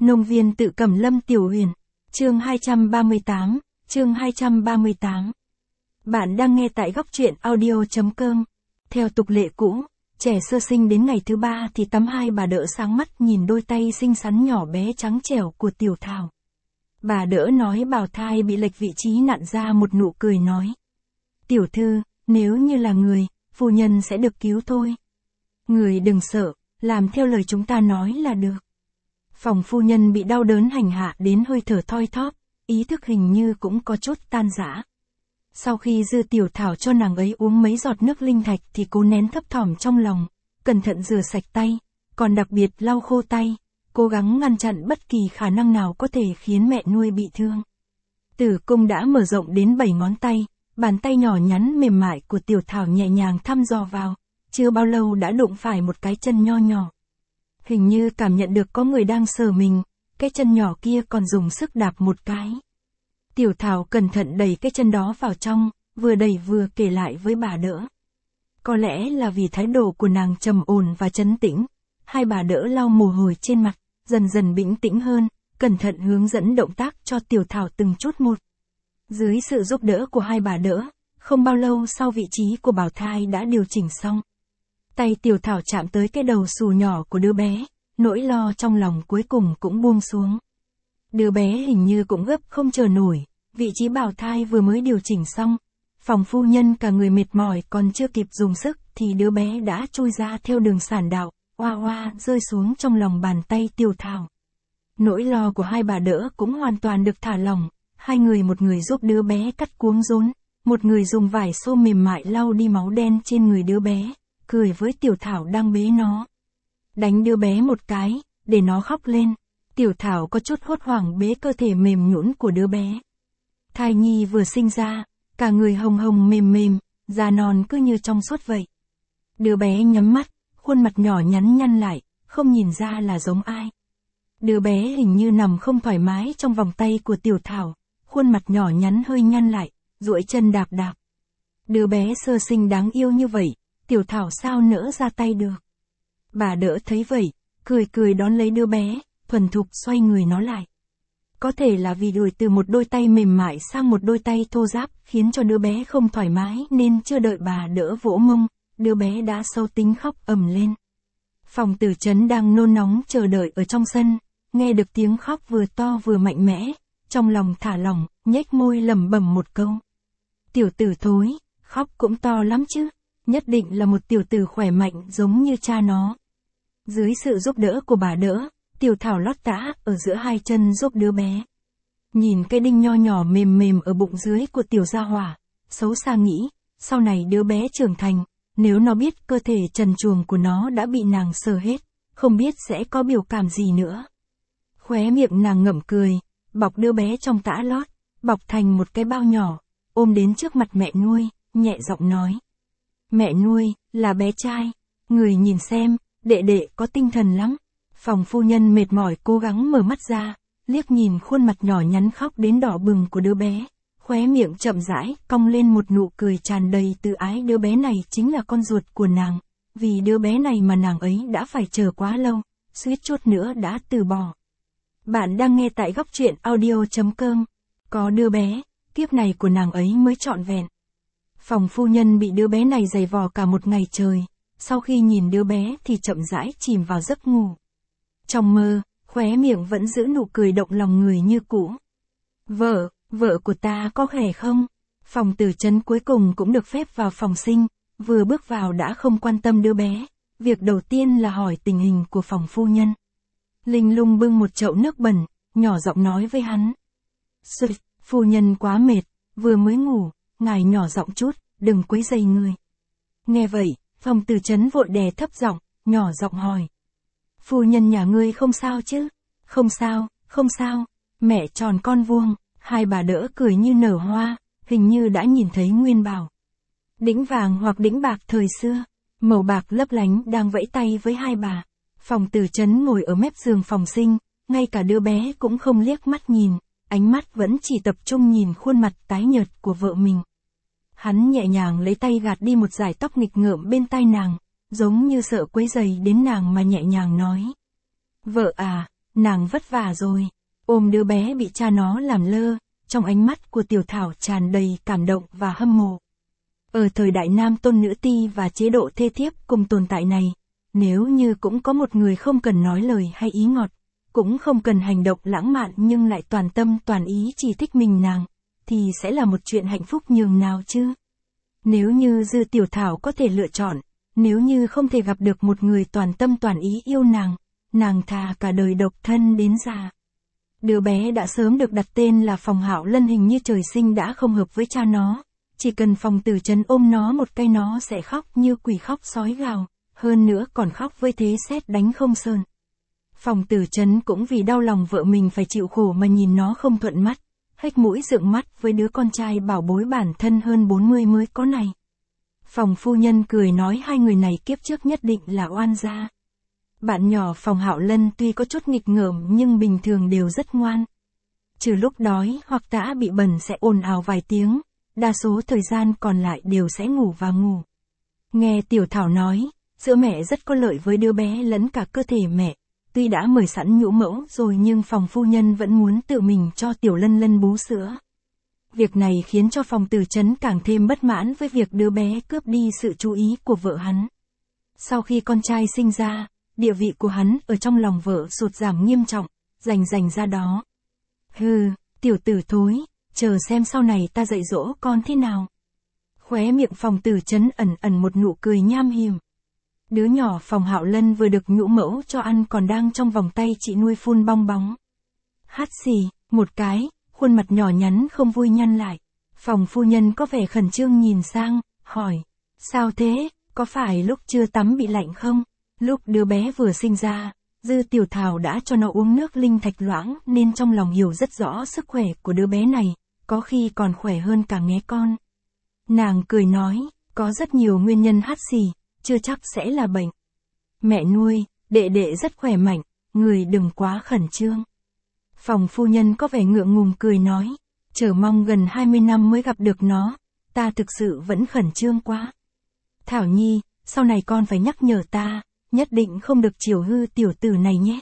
Nông viên tự Cẩm Lâm Tiểu Huyền. Chương 238, chương 238. Bạn đang nghe tại góc truyện audio.com. Theo tục lệ cũ, trẻ sơ sinh đến ngày thứ 3 thì tắm hai bà đỡ sáng mắt nhìn đôi tay xinh xắn nhỏ bé trắng trẻo của Tiểu Thảo. Bà đỡ nói bào thai bị lệch vị trí nặn ra một nụ cười nói. Tiểu thư, nếu như là người, phu nhân sẽ được cứu thôi. Người đừng sợ, làm theo lời chúng ta nói là được. Phòng phu nhân bị đau đớn hành hạ đến hơi thở thoi thóp, ý thức hình như cũng có chút tan rã. Sau khi Dư Tiểu Thảo cho nàng ấy uống mấy giọt nước linh thạch thì cố nén thấp thỏm trong lòng, cẩn thận rửa sạch tay, còn đặc biệt lau khô tay, cố gắng ngăn chặn bất kỳ khả năng nào có thể khiến mẹ nuôi bị thương. Tử cung đã mở rộng đến 7 ngón tay, bàn tay nhỏ nhắn mềm mại của Tiểu Thảo nhẹ nhàng thăm dò vào, chưa bao lâu đã đụng phải một cái chân nho nhỏ. Hình như cảm nhận được có người đang sờ mình, cái chân nhỏ kia còn dùng sức đạp một cái. Tiểu Thảo cẩn thận đẩy cái chân đó vào trong, vừa đẩy vừa kể lại với bà đỡ. Có lẽ là vì thái độ của nàng trầm ổn và trấn tĩnh, hai bà đỡ lau mồ hôi trên mặt, dần dần bình tĩnh hơn, cẩn thận hướng dẫn động tác cho Tiểu Thảo từng chút một. Dưới sự giúp đỡ của hai bà đỡ, không bao lâu sau vị trí của bào thai đã điều chỉnh xong. Tay Tiểu Thảo chạm tới cái đầu xù nhỏ của đứa bé, nỗi lo trong lòng cuối cùng cũng buông xuống. Đứa bé hình như cũng gấp không chờ nổi, vị trí bào thai vừa mới điều chỉnh xong. Phòng phu nhân cả người mệt mỏi còn chưa kịp dùng sức thì đứa bé đã trôi ra theo đường sản đạo, oa oa rơi xuống trong lòng bàn tay Tiểu Thảo. Nỗi lo của hai bà đỡ cũng hoàn toàn được thả lỏng, hai người một người giúp đứa bé cắt cuống rốn, một người dùng vải xô mềm mại lau đi máu đen trên người đứa bé, cười với Tiểu Thảo đang bế nó. Đánh đứa bé một cái, để nó khóc lên. Tiểu Thảo có chút hốt hoảng bế cơ thể mềm nhũn của đứa bé. Thai nhi vừa sinh ra, cả người hồng hồng mềm mềm, da non cứ như trong suốt vậy. Đứa bé nhắm mắt, khuôn mặt nhỏ nhắn nhăn lại, không nhìn ra là giống ai. Đứa bé hình như nằm không thoải mái trong vòng tay của Tiểu Thảo, khuôn mặt nhỏ nhắn hơi nhăn lại, duỗi chân đạp đạp. Đứa bé sơ sinh đáng yêu như vậy, Tiểu Thảo sao nỡ ra tay được. Bà đỡ thấy vậy, cười cười đón lấy đứa bé, thuần thục xoay người nó lại. Có thể là vì đổi từ một đôi tay mềm mại sang một đôi tay thô ráp khiến cho đứa bé không thoải mái nên chưa đợi bà đỡ vỗ mông, đứa bé đã sâu tính khóc ầm lên. Phòng Tử Trấn đang nôn nóng chờ đợi ở trong sân, nghe được tiếng khóc vừa to vừa mạnh mẽ, trong lòng thả lỏng, nhếch môi lẩm bẩm một câu. Tiểu tử thối, khóc cũng to lắm chứ, nhất định là một tiểu tử khỏe mạnh giống như cha nó. Dưới sự giúp đỡ của bà đỡ, Tiểu Thảo lót tã ở giữa hai chân giúp đứa bé. Nhìn cái đinh nho nhỏ mềm mềm ở bụng dưới của Tiểu Gia Hỏa, xấu xa nghĩ, sau này đứa bé trưởng thành, nếu nó biết cơ thể trần truồng của nó đã bị nàng sờ hết, không biết sẽ có biểu cảm gì nữa. Khóe miệng nàng ngậm cười, bọc đứa bé trong tã lót, bọc thành một cái bao nhỏ, ôm đến trước mặt mẹ nuôi, nhẹ giọng nói. Mẹ nuôi, là bé trai, người nhìn xem, đệ đệ có tinh thần lắm. Phòng phu nhân mệt mỏi cố gắng mở mắt ra, liếc nhìn khuôn mặt nhỏ nhắn khóc đến đỏ bừng của đứa bé, khóe miệng chậm rãi cong lên một nụ cười tràn đầy tự ái. Đứa bé này chính là con ruột của nàng, vì đứa bé này mà nàng ấy đã phải chờ quá lâu, suýt chút nữa đã từ bỏ. Bạn đang nghe tại góc truyện audio.com. Có đứa bé, kiếp này của nàng ấy mới trọn vẹn. Phòng phu nhân bị đứa bé này giày vò cả một ngày trời, sau khi nhìn đứa bé thì chậm rãi chìm vào giấc ngủ. Trong mơ, khóe miệng vẫn giữ nụ cười động lòng người như cũ. Vợ của ta có khỏe không? Phòng Tử Trấn cuối cùng cũng được phép vào phòng sinh, vừa bước vào đã không quan tâm đứa bé, việc đầu tiên là hỏi tình hình của phòng phu nhân. Linh Lung bưng một chậu nước bẩn, nhỏ giọng nói với hắn. Phu nhân quá mệt, vừa mới ngủ, ngài nhỏ giọng chút, đừng quấy rầy người. Nghe vậy, Phòng Tử Trấn vội đè thấp giọng, nhỏ giọng hỏi. Phu nhân nhà ngươi không sao chứ? Không sao, mẹ tròn con vuông, hai bà đỡ cười như nở hoa, hình như đã nhìn thấy nguyên bảo. Đĩnh vàng hoặc đĩnh bạc thời xưa, màu bạc lấp lánh đang vẫy tay với hai bà. Phòng Tử Trấn ngồi ở mép giường phòng sinh, ngay cả đứa bé cũng không liếc mắt nhìn, ánh mắt vẫn chỉ tập trung nhìn khuôn mặt tái nhợt của vợ mình. Hắn nhẹ nhàng lấy tay gạt đi một dải tóc nghịch ngợm bên tai nàng, giống như sợ quấy rầy đến nàng mà nhẹ nhàng nói. Vợ à, nàng vất vả rồi. Ôm đứa bé bị cha nó làm lơ, trong ánh mắt của Tiểu Thảo tràn đầy cảm động và hâm mộ. Ở thời đại nam tôn nữ ti và chế độ thê thiếp cùng tồn tại này, nếu như cũng có một người không cần nói lời hay ý ngọt, cũng không cần hành động lãng mạn nhưng lại toàn tâm toàn ý chỉ thích mình nàng, thì sẽ là một chuyện hạnh phúc nhường nào chứ. Nếu như Dư Tiểu Thảo có thể lựa chọn, nếu như không thể gặp được một người toàn tâm toàn ý yêu nàng thà cả đời độc thân đến già. Đứa bé đã sớm được đặt tên là Phòng Hạo Lân, hình như trời sinh đã không hợp với cha nó. Chỉ cần Phòng Tử Trấn ôm nó một cái nó sẽ khóc như quỷ khóc sói gào, hơn nữa còn khóc với thế sét đánh không sơn. Phòng Tử Trấn cũng vì đau lòng vợ mình phải chịu khổ mà nhìn nó không thuận mắt, hếch mũi rượng mắt với đứa con trai bảo bối bản thân hơn 40 mới có này. Phòng phu nhân cười nói hai người này kiếp trước nhất định là oan gia. Bạn nhỏ Phòng Hạo Lân tuy có chút nghịch ngợm nhưng bình thường đều rất ngoan. Trừ lúc đói hoặc đã bị bẩn sẽ ồn ào vài tiếng, đa số thời gian còn lại đều sẽ ngủ và ngủ. Nghe Tiểu Thảo nói, sữa mẹ rất có lợi với đứa bé lẫn cả cơ thể mẹ. Tuy đã mời sẵn nhũ mẫu rồi nhưng Phòng phu nhân vẫn muốn tự mình cho Tiểu Lân Lân bú sữa. Việc này khiến cho Phòng Tử Trấn càng thêm bất mãn với việc đứa bé cướp đi sự chú ý của vợ hắn. Sau khi con trai sinh ra, địa vị của hắn ở trong lòng vợ sụt giảm nghiêm trọng, rành ra đó. Hừ, tiểu tử thối, chờ xem sau này ta dạy dỗ con thế nào. Khóe miệng Phòng Tử Trấn ẩn một nụ cười nham hiểm. Đứa nhỏ Phòng Hạo Lân vừa được nhũ mẫu cho ăn còn đang trong vòng tay chị nuôi phun bong bóng. Hắt xì, một cái, khuôn mặt nhỏ nhắn không vui nhăn lại. Phòng phu nhân có vẻ khẩn trương nhìn sang, hỏi, sao thế, có phải lúc chưa tắm bị lạnh không? Lúc đứa bé vừa sinh ra, Dư Tiểu Thảo đã cho nó uống nước linh thạch loãng nên trong lòng hiểu rất rõ sức khỏe của đứa bé này, có khi còn khỏe hơn cả nghé con. Nàng cười nói, có rất nhiều nguyên nhân hắt xì, chưa chắc sẽ là bệnh. Mẹ nuôi, đệ đệ rất khỏe mạnh, người đừng quá khẩn trương. Phòng phu nhân có vẻ ngượng ngùng cười nói, chờ mong gần 20 năm mới gặp được nó, ta thực sự vẫn khẩn trương quá. Thảo Nhi, sau này con phải nhắc nhở ta, nhất định không được chiều hư tiểu tử này nhé.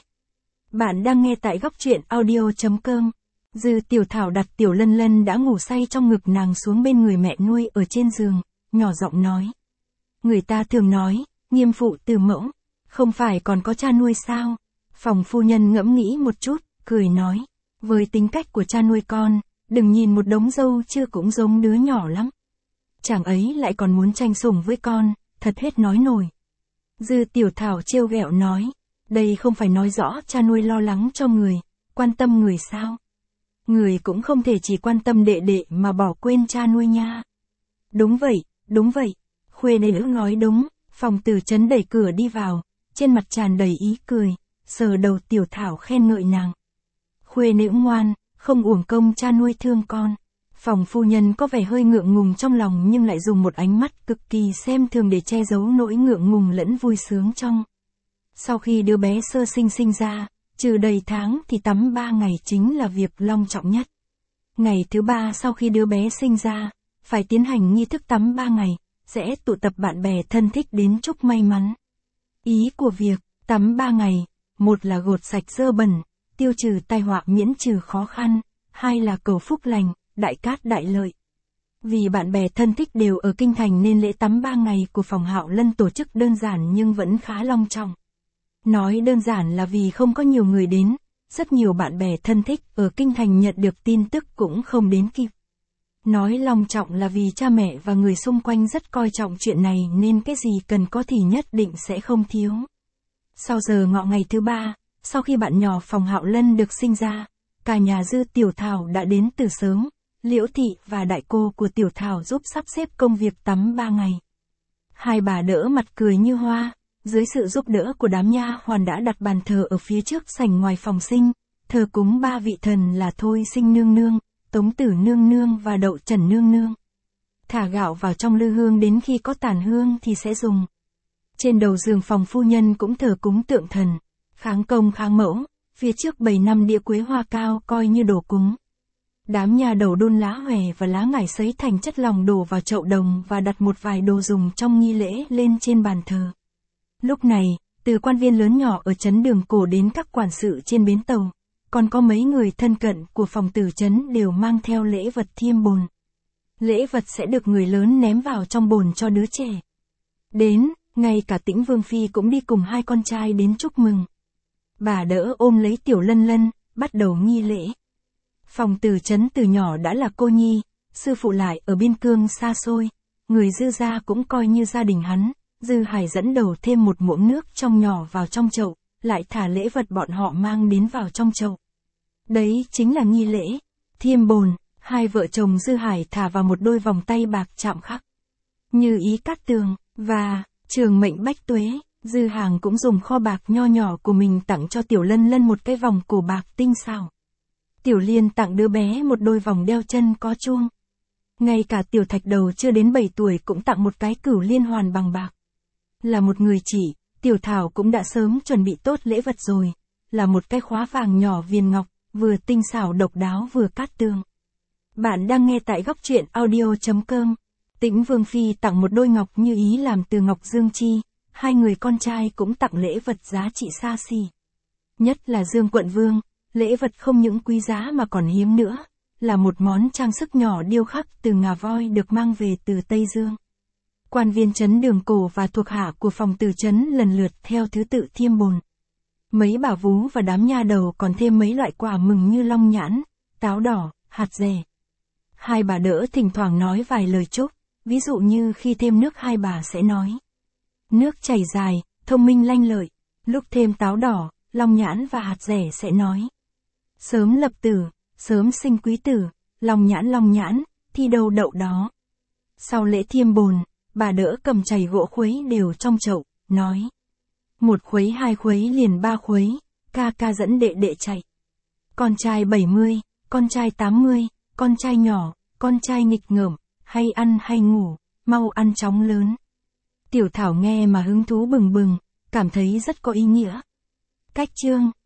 Bạn đang nghe tại góc truyện audio.com. Dư Tiểu Thảo đặt Tiểu Lân Lân đã ngủ say trong ngực nàng xuống bên người mẹ nuôi ở trên giường, nhỏ giọng nói. Người ta thường nói, nghiêm phụ từ mẫu, không phải còn có cha nuôi sao? Phòng phu nhân ngẫm nghĩ một chút, cười nói, với tính cách của cha nuôi con, đừng nhìn một đống dâu chưa cũng giống đứa nhỏ lắm. Chàng ấy lại còn muốn tranh sủng với con, thật hết nói nổi. Dư Tiểu Thảo trêu ghẹo nói, đây không phải nói rõ cha nuôi lo lắng cho người, quan tâm người sao? Người cũng không thể chỉ quan tâm đệ đệ mà bỏ quên cha nuôi nha. Đúng vậy, khuê đệ nữ nói đúng. Phòng Tử Trấn đẩy cửa đi vào, trên mặt tràn đầy ý cười, sờ đầu Tiểu Thảo khen ngợi nàng. Khuê nữ ngoan, không uổng công cha nuôi thương con. Phòng phu nhân có vẻ hơi ngượng ngùng trong lòng nhưng lại dùng một ánh mắt cực kỳ xem thường để che giấu nỗi ngượng ngùng lẫn vui sướng trong. Sau khi đứa bé sơ sinh ra, trừ đầy tháng thì tắm 3 ngày chính là việc long trọng nhất. Ngày thứ 3 sau khi đứa bé sinh ra, phải tiến hành nghi thức tắm 3 ngày, sẽ tụ tập bạn bè thân thích đến chúc may mắn. Ý của việc tắm 3 ngày, một là gột sạch dơ bẩn, tiêu trừ tai họa miễn trừ khó khăn, hai là cầu phúc lành, đại cát đại lợi. Vì bạn bè thân thích đều ở kinh thành nên lễ tắm 3 ngày của Phòng Hạo Lân tổ chức đơn giản nhưng vẫn khá long trọng. Nói đơn giản là vì không có nhiều người đến, rất nhiều bạn bè thân thích ở kinh thành nhận được tin tức cũng không đến kịp. Nói long trọng là vì cha mẹ và người xung quanh rất coi trọng chuyện này nên cái gì cần có thì nhất định sẽ không thiếu. Sau giờ ngọ ngày thứ 3, sau khi bạn nhỏ Phòng Hạo Lân được sinh ra, cả nhà Dư Tiểu Thảo đã đến từ sớm, Liễu Thị và đại cô của Tiểu Thảo giúp sắp xếp công việc tắm 3 ngày. Hai bà đỡ mặt cười như hoa, dưới sự giúp đỡ của đám nha hoàn đã đặt bàn thờ ở phía trước sảnh ngoài phòng sinh, thờ cúng 3 vị thần là Thôi Sinh Nương Nương, Tống Tử Nương Nương và Đậu Trần Nương Nương. Thả gạo vào trong lư hương đến khi có tàn hương thì sẽ dùng. Trên đầu giường phòng phu nhân cũng thờ cúng tượng thần, kháng công kháng mẫu, phía trước bày 5 đĩa quế hoa cao coi như đồ cúng. Đám nhà đầu đôn lá hòe và lá ngải sấy thành chất lỏng đổ vào chậu đồng và đặt một vài đồ dùng trong nghi lễ lên trên bàn thờ. Lúc này, Từ quan viên lớn nhỏ ở trấn Đường Cổ đến các quản sự trên bến tàu, còn có mấy người thân cận của phòng tử trấn đều mang theo lễ vật thiêm bồn. Lễ vật sẽ được người lớn ném vào trong bồn cho đứa trẻ. Đến, ngay cả Tĩnh Vương Phi cũng đi cùng hai con trai đến chúc mừng. Bà đỡ ôm lấy Tiểu Lân Lân, bắt đầu nghi lễ. Phòng tử trấn từ nhỏ đã là cô nhi, sư phụ lại ở biên cương xa xôi, người Dư gia cũng coi như gia đình hắn. Dư Hải dẫn đầu thêm một muỗng nước trong nhỏ vào trong chậu, lại thả lễ vật bọn họ mang đến vào trong chậu. Đấy chính là nghi lễ, thiêm bồn. Hai vợ chồng Dư Hải thả vào một đôi vòng tay bạc chạm khắc. Như ý Cát Tường, và Trường Mệnh Bách Tuế, Dư Hàng cũng dùng kho bạc nho nhỏ của mình tặng cho Tiểu Lân Lân một cái vòng cổ bạc tinh xảo. Tiểu Liên tặng đứa bé một đôi vòng đeo chân có chuông. Ngay cả Tiểu Thạch Đầu chưa đến 7 tuổi cũng tặng một cái cửu liên hoàn bằng bạc. Là một người chỉ, Tiểu Thảo cũng đã sớm chuẩn bị tốt lễ vật rồi, là một cái khóa vàng nhỏ viền ngọc, vừa tinh xảo độc đáo vừa cát tường. Bạn đang nghe tại góc truyện audio.com. Tĩnh Vương Phi tặng một đôi ngọc như ý làm từ ngọc dương chi, hai người con trai cũng tặng lễ vật giá trị xa xỉ. Nhất là Dương Quận Vương, lễ vật không những quý giá mà còn hiếm nữa, là một món trang sức nhỏ điêu khắc từ ngà voi được mang về từ Tây Dương. Quan viên trấn Đường Cổ và thuộc hạ của phòng tử trấn lần lượt theo thứ tự thiêm bồn. Mấy bà vú và đám nha đầu còn thêm mấy loại quả mừng như long nhãn, táo đỏ, hạt dẻ. Hai bà đỡ thỉnh thoảng nói vài lời chúc, ví dụ như khi thêm nước hai bà sẽ nói: nước chảy dài, thông minh lanh lợi. Lúc thêm táo đỏ, long nhãn và hạt dẻ sẽ nói: sớm lập tử, sớm sinh quý tử, long nhãn, thi đâu đậu đó. Sau lễ thiêm bồn, bà đỡ cầm chày gỗ khuấy đều trong chậu, nói: một khuấy hai khuấy liền ba khuấy, ca ca dẫn đệ đệ chạy. Con trai 70, con trai 80, con trai nhỏ, con trai nghịch ngợm, hay ăn hay ngủ, mau ăn chóng lớn. Tiểu Thảo nghe mà hứng thú bừng bừng, cảm thấy rất có ý nghĩa. Cách chương